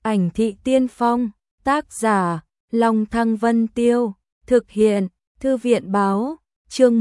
Ảnh thị tiên phong, tác giả, Long Thăng Vân Tiêu, thực hiện, Thư viện báo, chương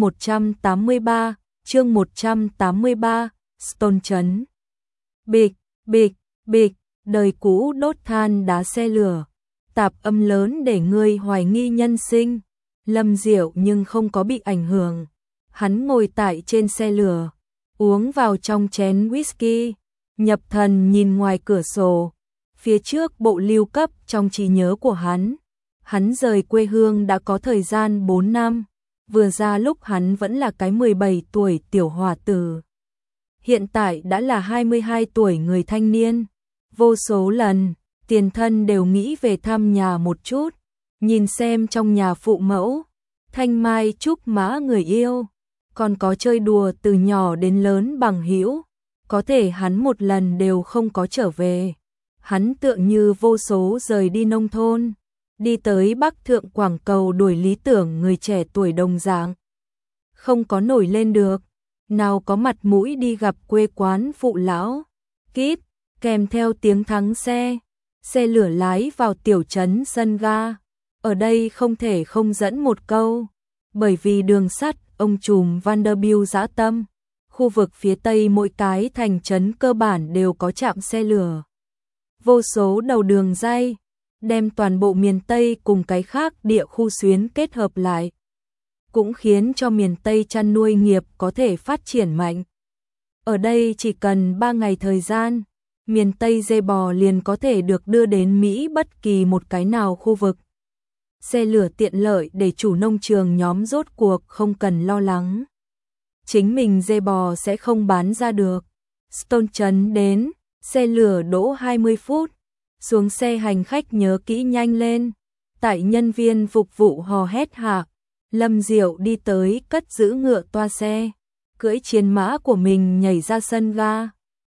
183, Stone Trấn. Bịch, bịch, bịch, đời cũ đốt than đá xe lửa, tạp âm lớn để ngươi hoài nghi nhân sinh. Lâm Diệu nhưng không có bị ảnh hưởng. Hắn ngồi tại trên xe lửa, uống vào trong chén whisky, nhập thần nhìn ngoài cửa sổ. Phía trước bộ lưu cấp trong trí nhớ của hắn. Hắn rời quê hương đã có thời gian 4 năm, vừa ra lúc hắn vẫn là cái 17 tuổi tiểu hòa tử. Hiện tại đã là 22 tuổi người thanh niên. Vô số lần, tiền thân đều nghĩ về thăm nhà một chút, nhìn xem trong nhà phụ mẫu, thanh mai trúc mã người yêu, còn có chơi đùa từ nhỏ đến lớn bằng hữu, có thể hắn một lần đều không có trở về. Hắn tựa như vô số rời đi nông thôn, đi tới Bắc Thượng Quảng Cầu đuổi lý tưởng người trẻ tuổi đồng dạng. Không có nổi lên được, nào có mặt mũi đi gặp quê quán phụ lão. Kíp, kèm theo tiếng thắng xe lửa lái vào tiểu trấn sân ga. Ở đây không thể không dẫn một câu, bởi vì đường sắt ông trùm Vanderbilt dã tâm, khu vực phía tây mỗi cái thành trấn cơ bản đều có trạm xe lửa. Vô số đầu đường ray, đem toàn bộ miền Tây cùng cái khác địa khu xuyến kết hợp lại, cũng khiến cho miền Tây chăn nuôi nghiệp có thể phát triển mạnh. Ở đây chỉ cần 3 ngày thời gian, miền Tây dê bò liền có thể được đưa đến Mỹ bất kỳ một cái nào khu vực. Xe lửa tiện lợi để chủ nông trường nhóm rốt cuộc không cần lo lắng chính mình dê bò sẽ không bán ra được. Stone Trấn đến, xe lửa đỗ 20 phút, xuống xe hành khách nhớ kỹ nhanh lên. Tại nhân viên phục vụ hò hét hạ, Lâm Diệu đi tới cất giữ ngựa toa xe, cưỡi chiến mã của mình nhảy ra sân ga.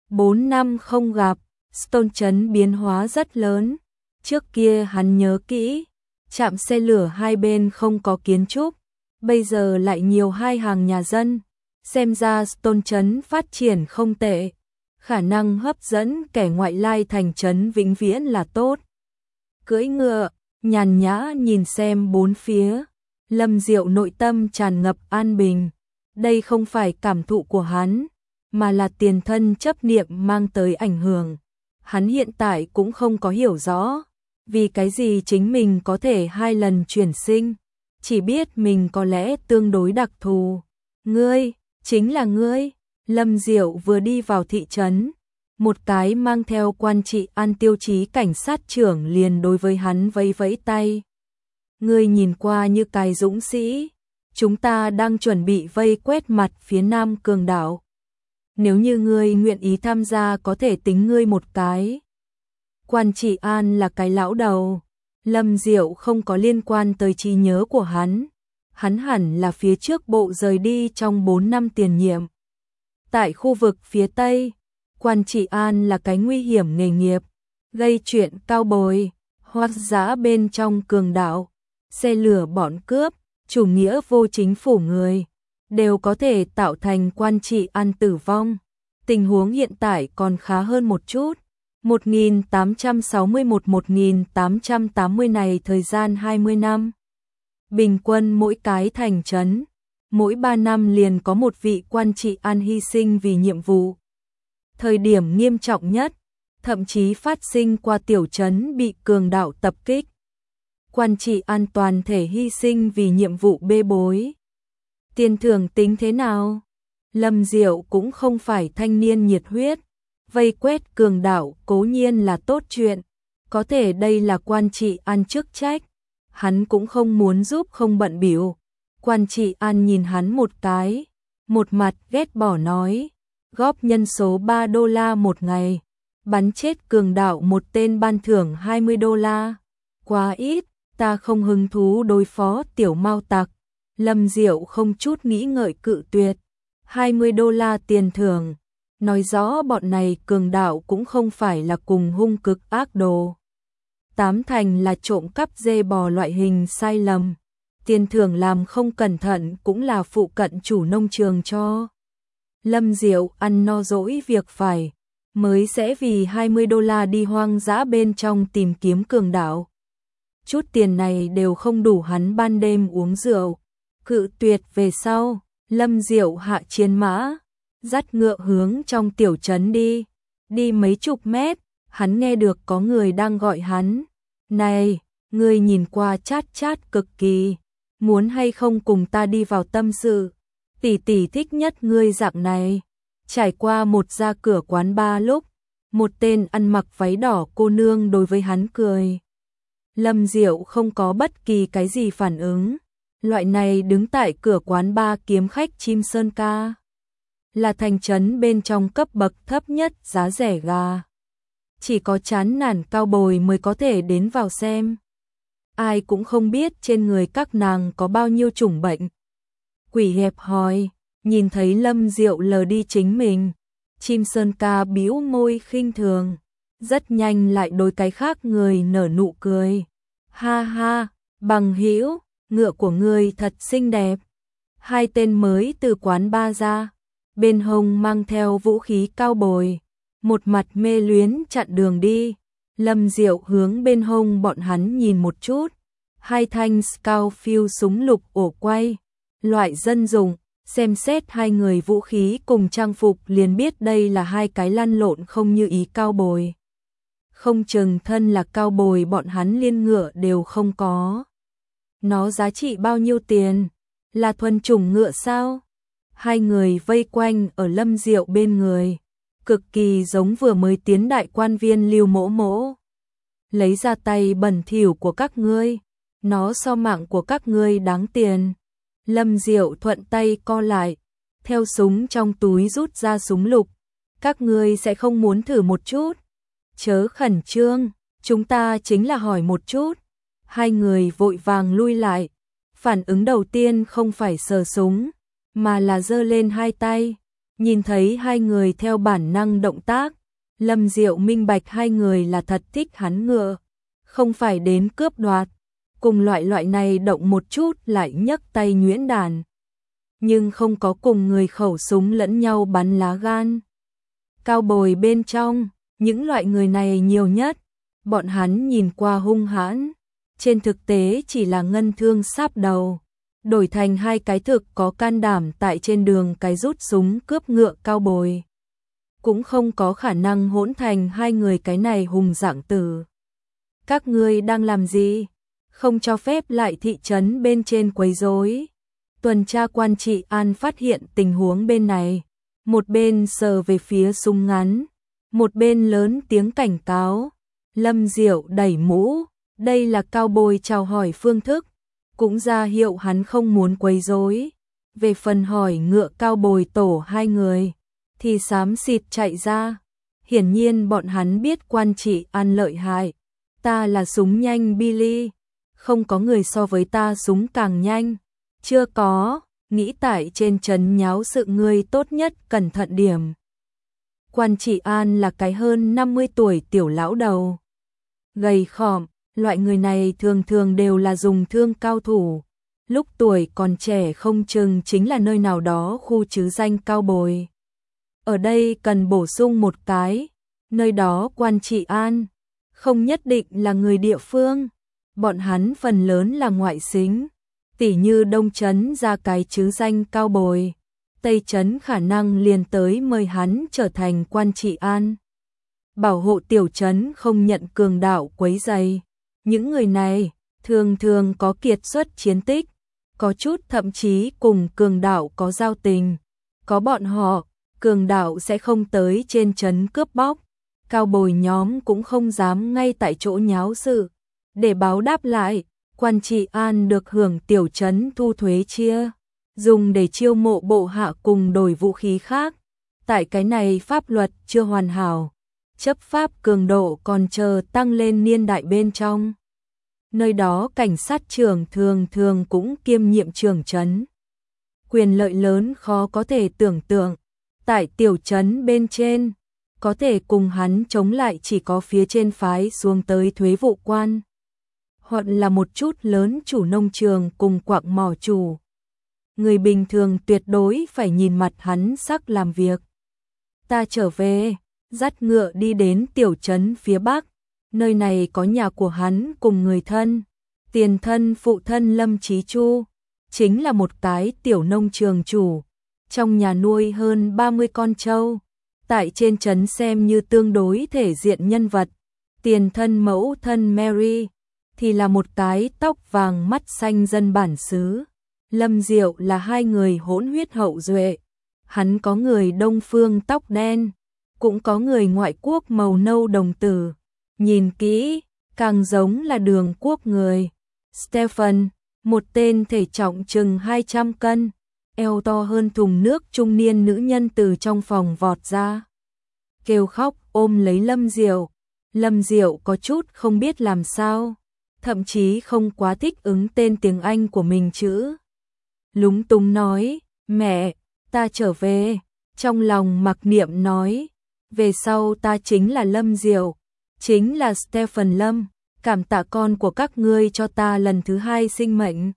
4 năm không gặp, Stone Trấn biến hóa rất lớn. Trước kia hắn nhớ kỹ, trạm xe lửa hai bên không có kiến trúc, bây giờ lại nhiều hai hàng nhà dân. Xem ra Stone Trấn phát triển không tệ, khả năng hấp dẫn kẻ ngoại lai thành trấn vĩnh viễn là tốt. Cưỡi ngựa, nhàn nhã nhìn xem bốn phía, Lâm Diệu nội tâm tràn ngập an bình. Đây không phải cảm thụ của hắn, mà là tiền thân chấp niệm mang tới ảnh hưởng. Hắn hiện tại cũng không có hiểu rõ vì cái gì chính mình có thể 2 lần chuyển sinh, chỉ biết mình có lẽ tương đối đặc thù. Ngươi, chính là ngươi. Lâm Diệu vừa đi vào thị trấn, một cái mang theo quan trị an tiêu chí cảnh sát trưởng liền đối với hắn vẫy vẫy tay. Ngươi nhìn qua như cái dũng sĩ, chúng ta đang chuẩn bị vây quét mặt phía Nam Cường đảo. Nếu như ngươi nguyện ý tham gia có thể tính ngươi một cái. Quan trị an là cái lão đầu, Lâm Diệu không có liên quan tới trí nhớ của hắn. Hắn hẳn là phía trước bộ rời đi trong 4 năm tiền nhiệm. Tại khu vực phía Tây, quan trị an là cái nguy hiểm nghề nghiệp, gây chuyện cao bồi, hoác dã bên trong Cường đảo, xe lửa bọn cướp, chủ nghĩa vô chính phủ người, đều có thể tạo thành quan trị an tử vong. Tình huống hiện tại còn khá hơn một chút. 1861-1880 này thời gian 20 năm. Bình quân mỗi cái thành trấn, mỗi 3 năm liền có một vị quan trị an hy sinh vì nhiệm vụ. Thời điểm nghiêm trọng nhất, thậm chí phát sinh qua tiểu trấn bị cường đạo tập kích. Quan trị an toàn thể hy sinh vì nhiệm vụ bê bối. Tiền thưởng tính thế nào? Lâm Diệu cũng không phải thanh niên nhiệt huyết, vây quét cường đạo cố nhiên là tốt chuyện, có thể đây là quan trị an chức trách, hắn cũng không muốn giúp không bận bịu. Quan trị an nhìn hắn một cái, một mặt ghét bỏ nói, góp nhân số $3 một ngày, bắn chết cường đạo một tên ban thưởng $20, quá ít, ta không hứng thú đối phó tiểu mao tặc. Lâm Diệu không chút nghĩ ngợi cự tuyệt. $20 tiền thưởng, nói rõ bọn này cường đạo cũng không phải là cùng hung cực ác đồ. 8 thành là trộm cắp dê bò loại hình sai lầm. Tiền thưởng làm không cẩn thận cũng là phụ cận chủ nông trường cho. Lâm Diệu ăn no dỗi việc phải, mới sẽ vì 20 đô la đi hoang dã bên trong tìm kiếm cường đạo. Chút tiền này đều không đủ hắn ban đêm uống rượu. Cự tuyệt về sau, Lâm Diệu hạ chiến mã, dắt ngựa hướng trong tiểu trấn đi. Đi mấy chục mét, hắn nghe được có người đang gọi hắn. Này, ngươi nhìn qua chát chát cực kỳ, muốn hay không cùng ta đi vào tâm sự? Tỷ tỷ thích nhất ngươi dạng này. Trải qua một ra cửa quán bar lúc, một tên ăn mặc váy đỏ cô nương đối với hắn cười. Lâm Diệu không có bất kỳ cái gì phản ứng. Loại này đứng tại cửa quán bar kiếm khách Chim Sơn Ca, là thành trấn bên trong cấp bậc thấp nhất giá rẻ gà. Chỉ có chán nản cao bồi mới có thể đến vào xem. Ai cũng không biết trên người các nàng có bao nhiêu chủng bệnh. Quỷ hẹp hòi, nhìn thấy Lâm Diệu lờ đi chính mình. Chim Sơn Ca bĩu môi khinh thường, rất nhanh lại đối cái khác người nở nụ cười. Ha ha, bằng hữu, ngựa của ngươi thật xinh đẹp. Hai tên mới từ quán bar ra, bên hông mang theo vũ khí cao bồi, một mặt mê luyến chặn đường đi. Lâm Diệu hướng bên hông bọn hắn nhìn một chút, hai thanh Scoutfield súng lục ổ quay, loại dân dụng, xem xét hai người vũ khí cùng trang phục liền biết đây là hai cái lăn lộn không như ý cao bồi. Không chừng thân là cao bồi bọn hắn liên ngựa đều không có. Nó giá trị bao nhiêu tiền? Là thuần chủng ngựa sao? Hai người vây quanh ở Lâm Diệu bên người, cực kỳ giống vừa mới tiến đại quan viên Lưu Mỗ Mỗ. Lấy ra tay bẩn thỉu của các ngươi, nó so mạng của các ngươi đáng tiền. Lâm Diệu thuận tay co lại, theo súng trong túi rút ra súng lục. Các ngươi sẽ không muốn thử một chút? Chớ khẩn trương, chúng ta chính là hỏi một chút. Hai người vội vàng lui lại, phản ứng đầu tiên không phải sờ súng, mà là giơ lên hai tay. Nhìn thấy hai người theo bản năng động tác, Lâm Diệu minh bạch hai người là thật thích hắn ngựa, không phải đến cướp đoạt. Cùng loại này động một chút lại nhấc tay nhuyễn đàn, nhưng không có cùng người khẩu súng lẫn nhau bắn lá gan. Cao bồi bên trong, những loại người này nhiều nhất, bọn hắn nhìn qua hung hãn, trên thực tế chỉ là ngân thương sáp đầu, đổi thành hai cái thực có can đảm tại trên đường cái rút súng cướp ngựa cao bồi. Cũng không có khả năng hỗn thành hai người cái này hùng dạng tử. Các ngươi đang làm gì? Không cho phép lại thị trấn bên trên quấy rối. Tuần tra quan trị an phát hiện tình huống bên này, một bên sờ về phía súng ngắn, một bên lớn tiếng cảnh cáo. Lâm Diệu đẩy mũ, đây là cao bồi chào hỏi phương thức, cũng ra hiệu hắn không muốn quấy rối. Về phần hỏi ngựa cao bồi tổ hai người, thì xám xịt chạy ra. Hiển nhiên bọn hắn biết quan trị an lợi hại. Ta là súng nhanh Billy, không có người so với ta súng càng nhanh. Chưa có, nghĩ tại trên trấn nháo sự ngươi tốt nhất cẩn thận điểm. Quan trị an là cái hơn 50 tuổi tiểu lão đầu, gầy khòm, loại người này thường thường đều là dùng thương cao thủ. Lúc tuổi còn trẻ không chừng chính là nơi nào đó khu trứ danh cao bồi. Ở đây cần bổ sung một cái, nơi đó quan trị an không nhất định là người địa phương, bọn hắn phần lớn là ngoại xính, tỉ như Đông Trấn ra cái trứ danh cao bồi, Tây Trấn khả năng liền tới mời hắn trở thành quan trị an, bảo hộ tiểu trấn không nhận cường đạo quấy rầy. Những người này thường thường có kiệt xuất chiến tích, có chút thậm chí cùng cường đạo có giao tình, có bọn họ, cường đạo sẽ không tới trên trấn cướp bóc, cao bồi nhóm cũng không dám ngay tại chỗ nháo sự. Để báo đáp lại, quan trị an được hưởng tiểu trấn thu thuế chia, dùng để chiêu mộ bộ hạ cùng đổi vũ khí khác. Tại cái này pháp luật chưa hoàn hảo, chấp pháp cường độ còn chờ tăng lên niên đại bên trong. Nơi đó cảnh sát trưởng thường thường cũng kiêm nhiệm trưởng trấn. Quyền lợi lớn khó có thể tưởng tượng. Tại tiểu trấn bên trên, có thể cùng hắn chống lại chỉ có phía trên phái xuống tới thuế vụ quan, hoặc là một chút lớn chủ nông trường cùng quạng mỏ chủ. Người bình thường tuyệt đối phải nhìn mặt hắn sắc làm việc. Ta trở về, dắt ngựa đi đến tiểu trấn phía bắc. Nơi này có nhà của hắn cùng người thân. Tiền thân phụ thân Lâm Chí Chu chính là một cái tiểu nông trường chủ, trong nhà nuôi hơn 30 con trâu, tại trên trấn xem như tương đối thể diện nhân vật. Tiền thân mẫu thân Mary thì là một cái tóc vàng mắt xanh dân bản xứ. Lâm Diệu là hai người hỗn huyết hậu duệ, hắn có người Đông phương tóc đen, cũng có người ngoại quốc màu nâu đồng tử, nhìn kỹ càng giống là Đường quốc người. Stephen, một tên thể trọng chừng 200 cân, eo to hơn thùng nước trung niên nữ nhân từ trong phòng vọt ra, kêu khóc ôm lấy Lâm Diệu. Lâm Diệu có chút không biết làm sao, thậm chí không quá thích ứng tên tiếng Anh của mình chữ. Lúng túng nói, mẹ, ta trở về. Trong lòng mặc niệm nói, về sau ta chính là Lâm Diệu, chính là Stephen Lâm, cảm tạ con của các ngươi cho ta lần thứ hai sinh mệnh.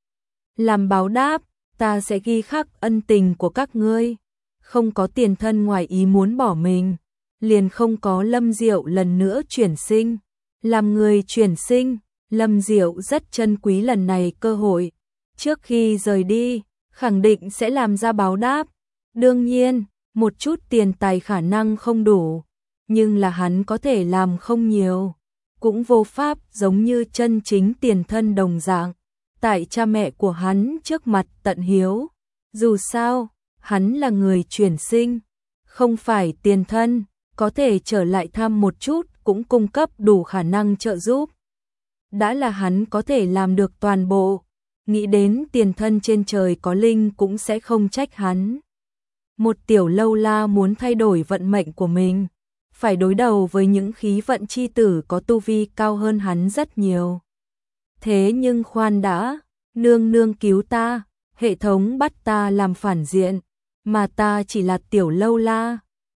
Làm báo đáp, ta sẽ ghi khắc ân tình của các ngươi. Không có tiền thân ngoài ý muốn bỏ mình, liền không có Lâm Diệu lần nữa chuyển sinh. Làm người chuyển sinh, Lâm Diệu rất trân quý lần này cơ hội. Trước khi rời đi, khẳng định sẽ làm ra báo đáp. Đương nhiên, một chút tiền tài khả năng không đủ, nhưng là hắn có thể làm không nhiều, cũng vô pháp giống như chân chính tiền thân đồng dạng, tại cha mẹ của hắn trước mặt tận hiếu. Dù sao, hắn là người chuyển sinh, không phải tiền thân, có thể trở lại thăm một chút cũng cung cấp đủ khả năng trợ giúp. Đã là hắn có thể làm được toàn bộ, nghĩ đến tiền thân trên trời có linh cũng sẽ không trách hắn. Một tiểu lâu la muốn thay đổi vận mệnh của mình, phải đối đầu với những khí vận chi tử có tu vi cao hơn hắn rất nhiều. Thế nhưng khoan đã, nương nương cứu ta, hệ thống bắt ta làm phản diện, mà ta chỉ là tiểu lâu la,